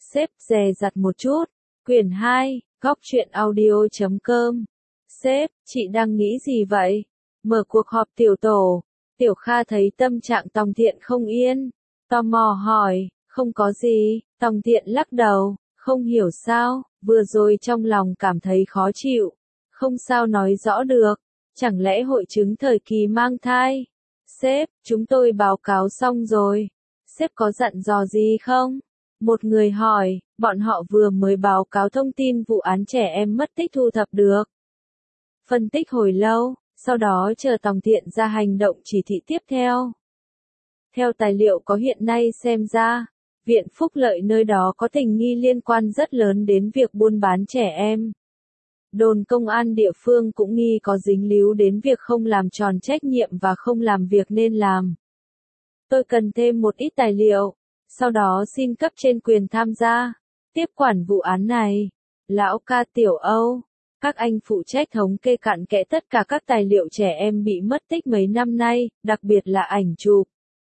Sếp dè dặt một chút. Quyển 2, góc truyện audio.com. Sếp, chị đang nghĩ gì vậy? Mở cuộc họp tiểu tổ. Tiểu Kha thấy tâm trạng Tòng Thiện không yên. Tò mò hỏi, không có gì. Tòng Thiện lắc đầu, không hiểu sao, vừa rồi trong lòng cảm thấy khó chịu. Không sao nói rõ được. Chẳng lẽ hội chứng thời kỳ mang thai? Sếp, chúng tôi báo cáo xong rồi. Sếp có dặn dò gì không? Một người hỏi, bọn họ vừa mới báo cáo thông tin vụ án trẻ em mất tích thu thập được. Phân tích hồi lâu, sau đó chờ Tòng Thiện ra hành động chỉ thị tiếp theo. Theo tài liệu có hiện nay xem ra, Viện Phúc Lợi nơi đó có tình nghi liên quan rất lớn đến việc buôn bán trẻ em. Đồn công an địa phương cũng nghi có dính líu đến việc không làm tròn trách nhiệm và không làm việc nên làm. Tôi cần thêm một ít tài liệu, sau đó xin cấp trên quyền tham gia, tiếp quản vụ án này. Lão ca Tiểu Âu, các anh phụ trách thống kê cặn kẽ tất cả các tài liệu trẻ em bị mất tích mấy năm nay, đặc biệt là ảnh chụp.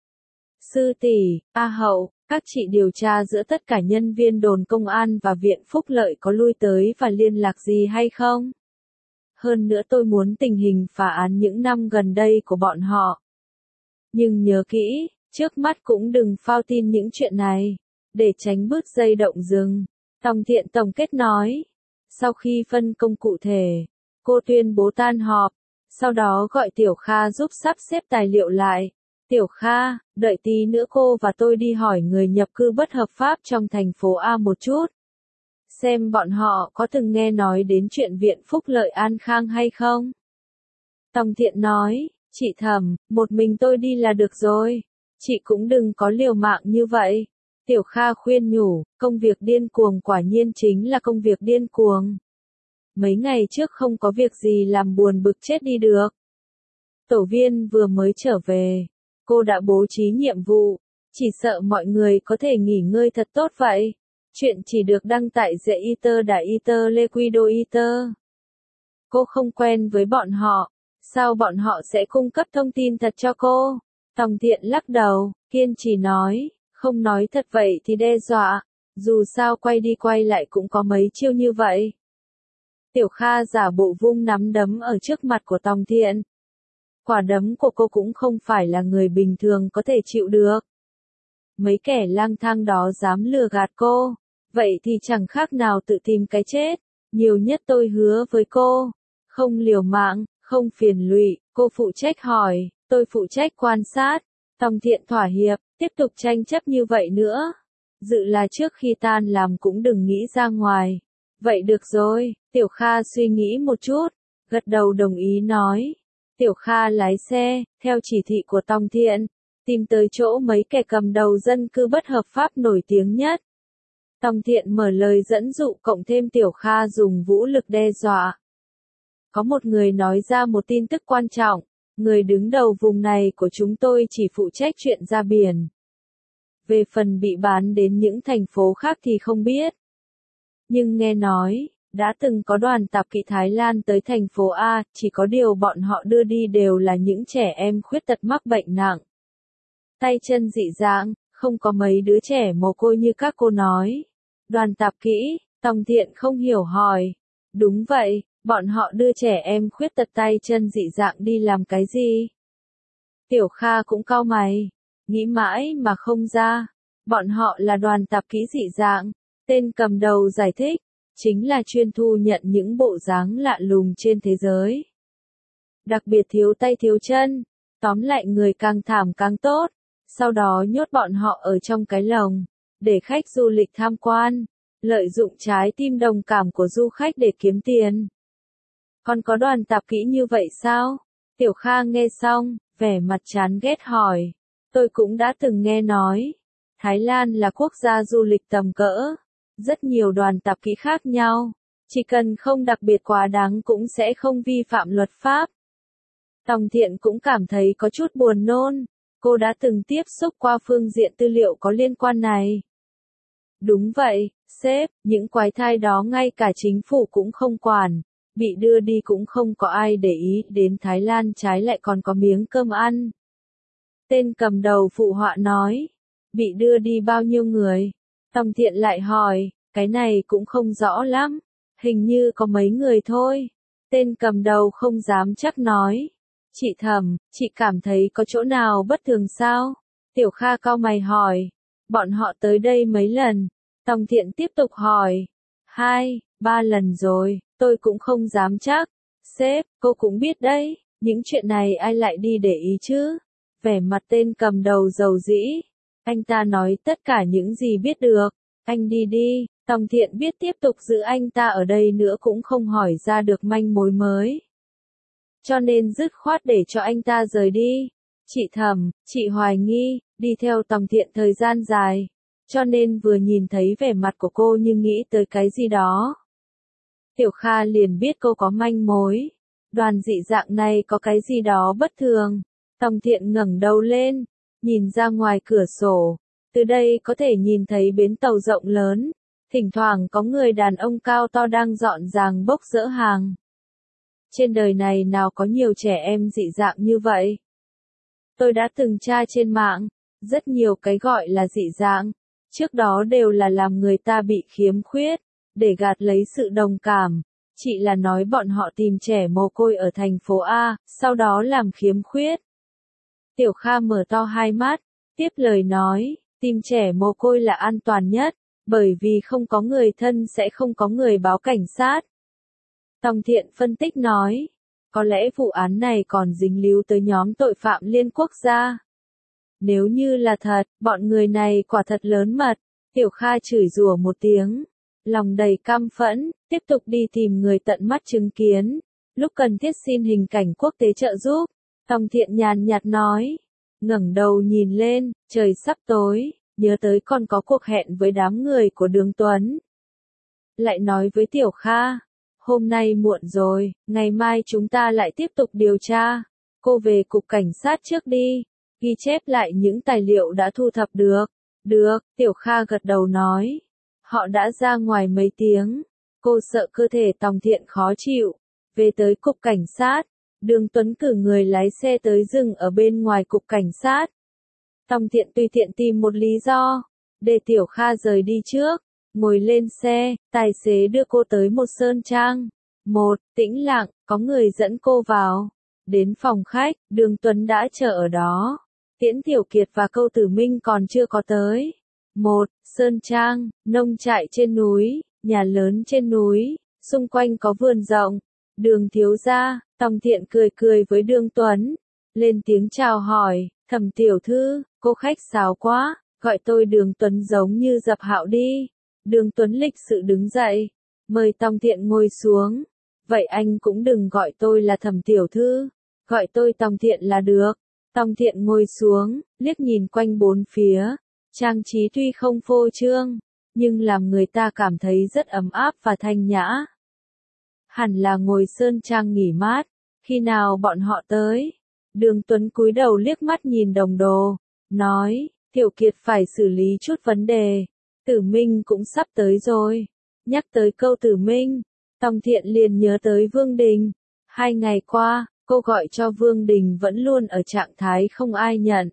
Sư tỷ, A Hậu, các chị điều tra giữa tất cả nhân viên đồn công an và Viện Phúc Lợi có lui tới và liên lạc gì hay không? Hơn nữa tôi muốn tình hình phá án những năm gần đây của bọn họ. Nhưng nhớ kỹ, trước mắt cũng đừng phao tin những chuyện này, để tránh bứt dây động rừng. Tòng Thiện tổng kết nói. Sau khi phân công cụ thể, cô tuyên bố tan họp, sau đó gọi Tiểu Kha giúp sắp xếp tài liệu lại. Tiểu Kha, đợi tí nữa cô và tôi đi hỏi người nhập cư bất hợp pháp trong thành phố A một chút. Xem bọn họ có từng nghe nói đến chuyện Viện Phúc Lợi An Khang hay không? Tòng Thiện nói, chị Thẩm, một mình tôi đi là được rồi. Chị cũng đừng có liều mạng như vậy. Tiểu Kha khuyên nhủ, công việc điên cuồng quả nhiên chính là công việc điên cuồng. Mấy ngày trước không có việc gì làm buồn bực chết đi được. Tổ viên vừa mới trở về. Cô đã bố trí nhiệm vụ, chỉ sợ mọi người có thể nghỉ ngơi thật tốt vậy. Chuyện chỉ được đăng tại The Eater Da Eater Liquido Eater. Cô không quen với bọn họ, sao bọn họ sẽ cung cấp thông tin thật cho cô? Tòng Thiện lắc đầu, kiên trì nói, không nói thật vậy thì đe dọa, dù sao quay đi quay lại cũng có mấy chiêu như vậy. Tiểu Kha giả bộ vung nắm đấm ở trước mặt của Tòng Thiện. Quả đấm của cô cũng không phải là người bình thường có thể chịu được. Mấy kẻ lang thang đó dám lừa gạt cô, vậy thì chẳng khác nào tự tìm cái chết. Nhiều nhất tôi hứa với cô, không liều mạng, không phiền lụy, cô phụ trách hỏi, tôi phụ trách quan sát. Tòng Thiện thỏa hiệp, tiếp tục tranh chấp như vậy nữa. Dự là trước khi tan làm cũng đừng nghĩ ra ngoài. Vậy được rồi, Tiểu Kha suy nghĩ một chút, gật đầu đồng ý nói. Tiểu Kha lái xe, theo chỉ thị của Tòng Thiện, tìm tới chỗ mấy kẻ cầm đầu dân cư bất hợp pháp nổi tiếng nhất. Tòng Thiện mở lời dẫn dụ cộng thêm Tiểu Kha dùng vũ lực đe dọa. Có một người nói ra một tin tức quan trọng, người đứng đầu vùng này của chúng tôi chỉ phụ trách chuyện ra biển. Về phần bị bán đến những thành phố khác thì không biết. Nhưng nghe nói, đã từng có đoàn tạp kỵ Thái Lan tới thành phố A, chỉ có điều bọn họ đưa đi đều là những trẻ em khuyết tật mắc bệnh nặng. Tay chân dị dạng, không có mấy đứa trẻ mồ côi như các cô nói. Đoàn tạp kỹ, Tòng Thiện không hiểu hỏi. Đúng vậy, bọn họ đưa trẻ em khuyết tật tay chân dị dạng đi làm cái gì? Tiểu Kha cũng cau mày, nghĩ mãi mà không ra. Bọn họ là đoàn tạp kỹ dị dạng, tên cầm đầu giải thích. Chính là chuyên thu nhận những bộ dáng lạ lùng trên thế giới. Đặc biệt thiếu tay thiếu chân, tóm lại người càng thảm càng tốt, sau đó nhốt bọn họ ở trong cái lồng, để khách du lịch tham quan, lợi dụng trái tim đồng cảm của du khách để kiếm tiền. Còn có đoàn tạp kỹ như vậy sao? Tiểu Kha nghe xong, vẻ mặt chán ghét hỏi. Tôi cũng đã từng nghe nói, Thái Lan là quốc gia du lịch tầm cỡ. Rất nhiều đoàn tạp kỹ khác nhau, chỉ cần không đặc biệt quá đáng cũng sẽ không vi phạm luật pháp. Tòng Thiện cũng cảm thấy có chút buồn nôn, cô đã từng tiếp xúc qua phương diện tư liệu có liên quan này. Đúng vậy, sếp, những quái thai đó ngay cả chính phủ cũng không quản, bị đưa đi cũng không có ai để ý đến Thái Lan trái lại còn có miếng cơm ăn. Tên cầm đầu phụ họa nói, bị đưa đi bao nhiêu người? Tòng Thiện lại hỏi, cái này cũng không rõ lắm, hình như có mấy người thôi. Tên cầm đầu không dám chắc nói. Chị Thẩm, chị cảm thấy có chỗ nào bất thường sao? Tiểu Kha cau mày hỏi. Bọn họ tới đây mấy lần? Tòng Thiện tiếp tục hỏi. 2, 3 lần rồi, tôi cũng không dám chắc. Sếp, cô cũng biết đấy, những chuyện này ai lại đi để ý chứ? Vẻ mặt tên cầm đầu dầu dĩ. Anh ta nói tất cả những gì biết được. Anh đi đi. Tòng Thiện biết tiếp tục giữ anh ta ở đây nữa cũng không hỏi ra được manh mối mới. Cho nên dứt khoát để cho anh ta rời đi. Chị Thẩm, chị hoài nghi, đi theo Tòng Thiện thời gian dài. Cho nên vừa nhìn thấy vẻ mặt của cô như nghĩ tới cái gì đó. Tiểu Kha liền biết cô có manh mối. Đoàn dị dạng này có cái gì đó bất thường. Tòng Thiện ngẩng đầu lên, nhìn ra ngoài cửa sổ. Từ đây có thể nhìn thấy bến tàu rộng lớn. Thỉnh thoảng có người đàn ông cao to đang dọn dàng bốc dỡ hàng. Trên đời này nào có nhiều trẻ em dị dạng như vậy. Tôi đã từng tra trên mạng, rất nhiều cái gọi là dị dạng, trước đó đều là làm người ta bị khiếm khuyết, để gạt lấy sự đồng cảm. Chị là nói bọn họ tìm trẻ mồ côi ở thành phố A, sau đó làm khiếm khuyết. Tiểu Kha mở to hai mắt, tiếp lời nói, tìm trẻ mồ côi là an toàn nhất, bởi vì không có người thân sẽ không có người báo cảnh sát. Tòng Thiện phân tích nói, có lẽ vụ án này còn dính líu tới nhóm tội phạm liên quốc gia. Nếu như là thật, bọn người này quả thật lớn mật. Tiểu Kha chửi rủa một tiếng, lòng đầy căm phẫn, tiếp tục đi tìm người tận mắt chứng kiến, lúc cần thiết xin hình cảnh quốc tế trợ giúp. Tòng Thiện nhàn nhạt nói, ngẩng đầu nhìn lên, trời sắp tối, nhớ tới còn có cuộc hẹn với đám người của Đường Tuấn. Lại nói với Tiểu Kha, hôm nay muộn rồi, ngày mai chúng ta lại tiếp tục điều tra. Cô về cục cảnh sát trước đi, ghi chép lại những tài liệu đã thu thập được. Được, Tiểu Kha gật đầu nói. Họ đã ra ngoài mấy tiếng. Cô sợ cơ thể Tòng Thiện khó chịu. Về tới cục cảnh sát, Đường Tuấn cử người lái xe tới dừng ở bên ngoài cục cảnh sát. Tòng Thiện tùy tiện tìm một lý do, để Tiểu Kha rời đi trước. Ngồi lên xe, tài xế đưa cô tới một sơn trang. Tĩnh lặng, có người dẫn cô vào. Đến phòng khách, Đường Tuấn đã chờ ở đó. Tiễn Tiểu Kiệt và Câu Tử Minh còn chưa có tới. Sơn trang, nông trại trên núi, nhà lớn trên núi, xung quanh có vườn rộng. Đường thiếu gia, Tòng Thiện cười cười với Đường Tuấn. Lên tiếng chào hỏi, Thẩm tiểu thư, cô khách sáo quá, gọi tôi Đường Tuấn giống như dập hạo đi. Đường Tuấn lịch sự đứng dậy, mời Tòng Thiện ngồi xuống. Vậy anh cũng đừng gọi tôi là Thẩm tiểu thư, gọi tôi Tòng Thiện là được. Tòng Thiện ngồi xuống, liếc nhìn quanh bốn phía, trang trí tuy không phô trương, nhưng làm người ta cảm thấy rất ấm áp và thanh nhã. Hẳn là ngồi sơn trang nghỉ mát, khi nào bọn họ tới? Đường Tuấn cúi đầu liếc mắt nhìn đồng đồ, nói, Tiểu Kiệt phải xử lý chút vấn đề, Tử Minh cũng sắp tới rồi. Nhắc tới Câu Tử Minh, Tòng Thiện liền nhớ tới Vương Đình. 2 ngày qua, cô gọi cho Vương Đình vẫn luôn ở trạng thái không ai nhận.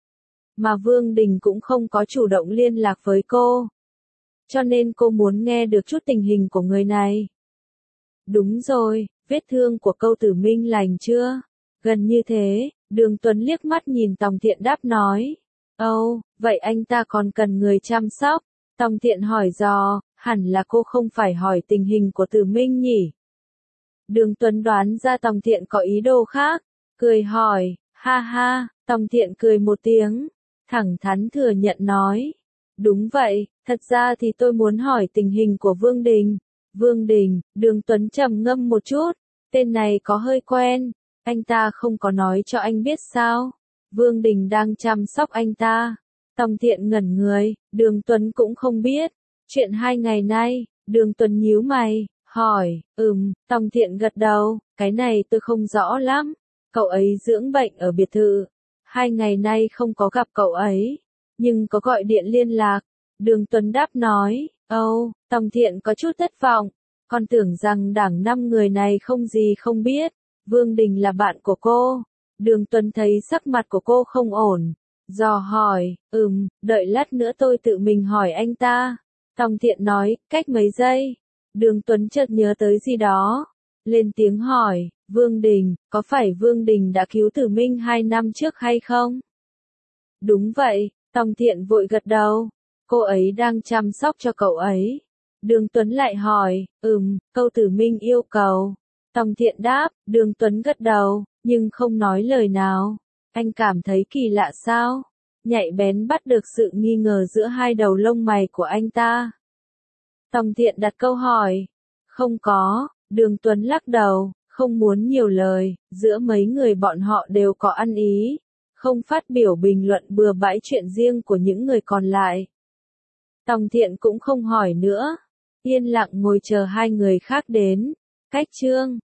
Mà Vương Đình cũng không có chủ động liên lạc với cô. Cho nên cô muốn nghe được chút tình hình của người này. Đúng rồi, vết thương của Câu Tử Minh lành chưa? Gần như thế, Đường Tuấn liếc mắt nhìn Tòng Thiện đáp nói. Vậy anh ta còn cần người chăm sóc? Tòng Thiện hỏi dò, hẳn là cô không phải hỏi tình hình của Tử Minh nhỉ? Đường Tuấn đoán ra Tòng Thiện có ý đồ khác, cười hỏi, ha ha, Tòng Thiện cười một tiếng, thẳng thắn thừa nhận nói. Đúng vậy, thật ra thì tôi muốn hỏi tình hình của Vương Đình. Vương Đình, Đường Tuấn trầm ngâm một chút, tên này có hơi quen, anh ta không có nói cho anh biết sao? Vương Đình đang chăm sóc anh ta. Tòng Thiện ngẩn người, Đường Tuấn cũng không biết. Chuyện 2 ngày nay, Đường Tuấn nhíu mày, hỏi, Tòng Thiện gật đầu, cái này tôi không rõ lắm. Cậu ấy dưỡng bệnh ở biệt thự. 2 ngày nay không có gặp cậu ấy, nhưng có gọi điện liên lạc. Đường Tuấn đáp nói, Tòng Thiện có chút thất vọng, con tưởng rằng đảng 5 người này không gì không biết. Vương Đình là bạn của cô. Đường Tuấn thấy sắc mặt của cô không ổn, Dò hỏi, đợi lát nữa tôi tự mình hỏi anh ta. Tòng Thiện nói, cách mấy giây. Đường Tuấn chợt nhớ tới gì đó. Lên tiếng hỏi, Vương Đình, có phải Vương Đình đã cứu Tử Minh 2 năm trước hay không? Đúng vậy, Tòng Thiện vội gật đầu. Cô ấy đang chăm sóc cho cậu ấy. Đường Tuấn lại hỏi, câu Tử Minh yêu cầu. Tòng Thiện đáp, Đường Tuấn gật đầu, nhưng không nói lời nào. Anh cảm thấy kỳ lạ sao? Nhạy bén bắt được sự nghi ngờ giữa hai đầu lông mày của anh ta. Tòng Thiện đặt câu hỏi. Không có, Đường Tuấn lắc đầu, không muốn nhiều lời, giữa mấy người bọn họ đều có ăn ý. Không phát biểu bình luận bừa bãi chuyện riêng của những người còn lại. Tòng Thiện cũng không hỏi nữa. Yên lặng ngồi chờ hai người khác đến. Cách chương